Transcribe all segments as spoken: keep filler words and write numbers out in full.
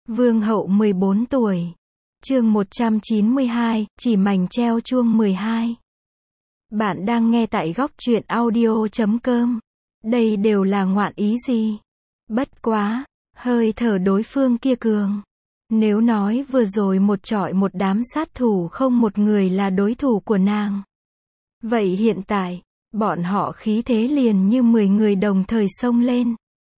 Vương hậu mười bốn tuổi. Chương một trăm chín mươi hai, chỉ mảnh treo chuông mười hai. Bạn đang nghe tại góc truyện audio chấm com. Đây đều là ngoạn ý gì? Bất quá, hơi thở đối phương kia cường. Nếu nói vừa rồi một trọi một đám sát thủ không một người là đối thủ của nàng. Vậy hiện tại, bọn họ khí thế liền như mười người đồng thời xông lên.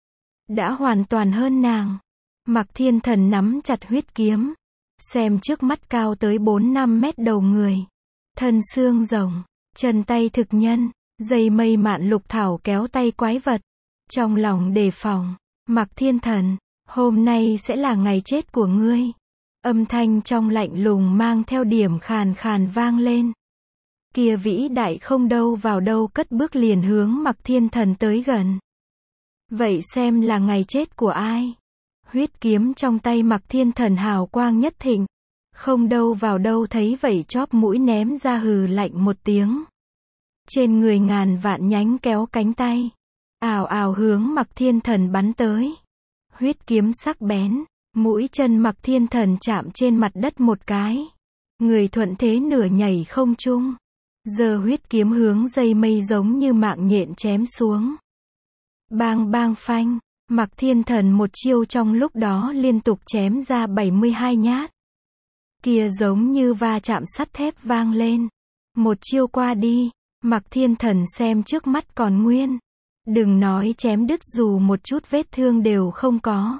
Đã hoàn toàn hơn nàng. Mạc Thiên Thần nắm chặt huyết kiếm. Xem trước mắt cao tới bốn năm mét đầu người. Thân xương rồng, chân tay thực nhân, dây mây mạn lục thảo kéo tay quái vật. Trong lòng đề phòng, Mạc Thiên Thần, hôm nay sẽ là ngày chết của ngươi. Âm thanh trong lạnh lùng mang theo điểm khàn khàn vang lên. Kia vĩ đại không đâu vào đâu cất bước liền hướng Mạc Thiên Thần tới gần. Vậy xem là ngày chết của ai? Huyết kiếm trong tay Mạc Thiên Thần hào quang nhất thịnh. Không đâu vào đâu thấy vậy chóp mũi ném ra hừ lạnh một tiếng. Trên người ngàn vạn nhánh kéo cánh tay. Ào ào hướng Mạc Thiên Thần bắn tới. Huyết kiếm sắc bén. Mũi chân Mạc Thiên Thần chạm trên mặt đất một cái. Người thuận thế nửa nhảy không trung. Giờ huyết kiếm hướng dây mây giống như mạng nhện chém xuống. Bang bang phanh. Mạc Thiên Thần một chiêu trong lúc đó liên tục chém ra bảy mươi hai nhát. Kia giống như va chạm sắt thép vang lên. Một chiêu qua đi, Mạc Thiên Thần xem trước mắt còn nguyên. Đừng nói chém đứt dù một chút vết thương đều không có.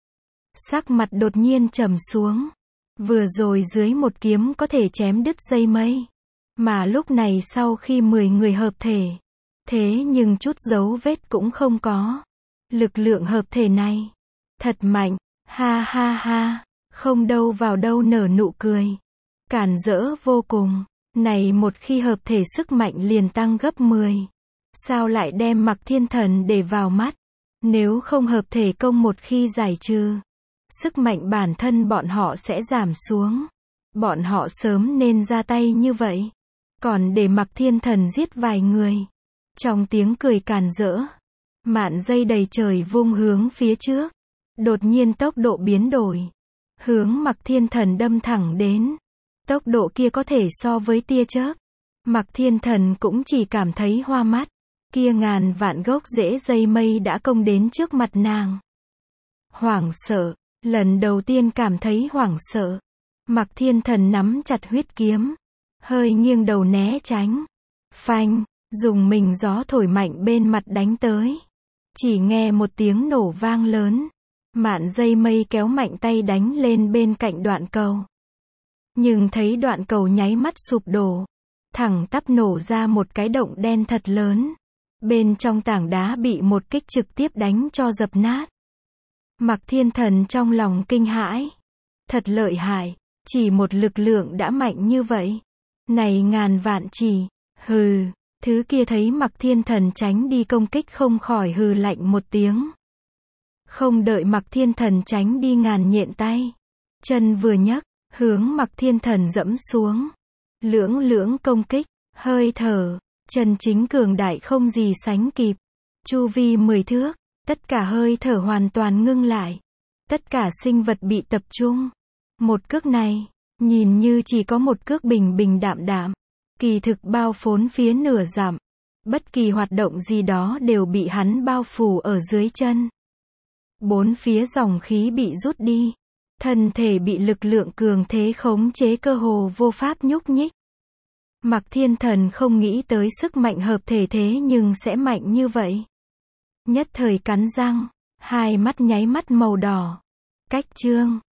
Sắc mặt đột nhiên trầm xuống. Vừa rồi dưới một kiếm có thể chém đứt dây mây. Mà lúc này sau khi mười người hợp thể. Thế nhưng chút dấu vết cũng không có. Lực lượng hợp thể này. Thật mạnh. Ha ha ha. Không đâu vào đâu nở nụ cười. Cản rỡ vô cùng. Này một khi hợp thể sức mạnh liền tăng gấp mười. Sao lại đem Mạc Thiên Thần để vào mắt? Nếu không hợp thể công một khi giải trừ. Sức mạnh bản thân bọn họ sẽ giảm xuống. Bọn họ sớm nên ra tay như vậy. Còn để Mạc Thiên Thần giết vài người. Trong tiếng cười càn rỡ. Mạn dây đầy trời vung hướng phía trước. Đột nhiên tốc độ biến đổi. Hướng Mạc Thiên Thần đâm thẳng đến. Tốc độ kia có thể so với tia chớp. Mạc Thiên Thần cũng chỉ cảm thấy hoa mắt. Kia ngàn vạn gốc rễ dây mây đã công đến trước mặt nàng. Hoảng sợ. Lần đầu tiên cảm thấy hoảng sợ. Mạc Thiên Thần nắm chặt huyết kiếm. Hơi nghiêng đầu né tránh. Phanh. Dùng mình gió thổi mạnh bên mặt đánh tới. Chỉ nghe một tiếng nổ vang lớn. Mạn dây mây kéo mạnh tay đánh lên bên cạnh đoạn cầu. Nhưng thấy đoạn cầu nháy mắt sụp đổ. Thẳng tắp nổ ra một cái động đen thật lớn. Bên trong tảng đá bị một kích trực tiếp đánh cho dập nát. Mạc Thiên Thần trong lòng kinh hãi. Thật lợi hại. Chỉ một lực lượng đã mạnh như vậy. Này ngàn vạn chỉ. Hừ. Thứ kia thấy Mạc Thiên Thần tránh đi công kích không khỏi hừ lạnh một tiếng. Không đợi Mạc Thiên Thần tránh đi ngàn nhện tay. Chân vừa nhấc, hướng Mạc Thiên Thần dẫm xuống. Lưỡng lưỡng công kích, hơi thở, chân chính cường đại không gì sánh kịp. Chu vi mười thước, tất cả hơi thở hoàn toàn ngưng lại. Tất cả sinh vật bị tập trung. Một cước này, nhìn như chỉ có một cước bình bình đạm đạm. Kỳ thực bao phốn phía nửa dặm. Bất kỳ hoạt động gì đó đều bị hắn bao phủ ở dưới chân. Bốn phía dòng khí bị rút đi. Thân thể bị lực lượng cường thế khống chế cơ hồ vô pháp nhúc nhích. Mạc Thiên Thần không nghĩ tới sức mạnh hợp thể thế nhưng sẽ mạnh như vậy. Nhất thời cắn răng. Hai mắt nháy mắt màu đỏ. Cách chương.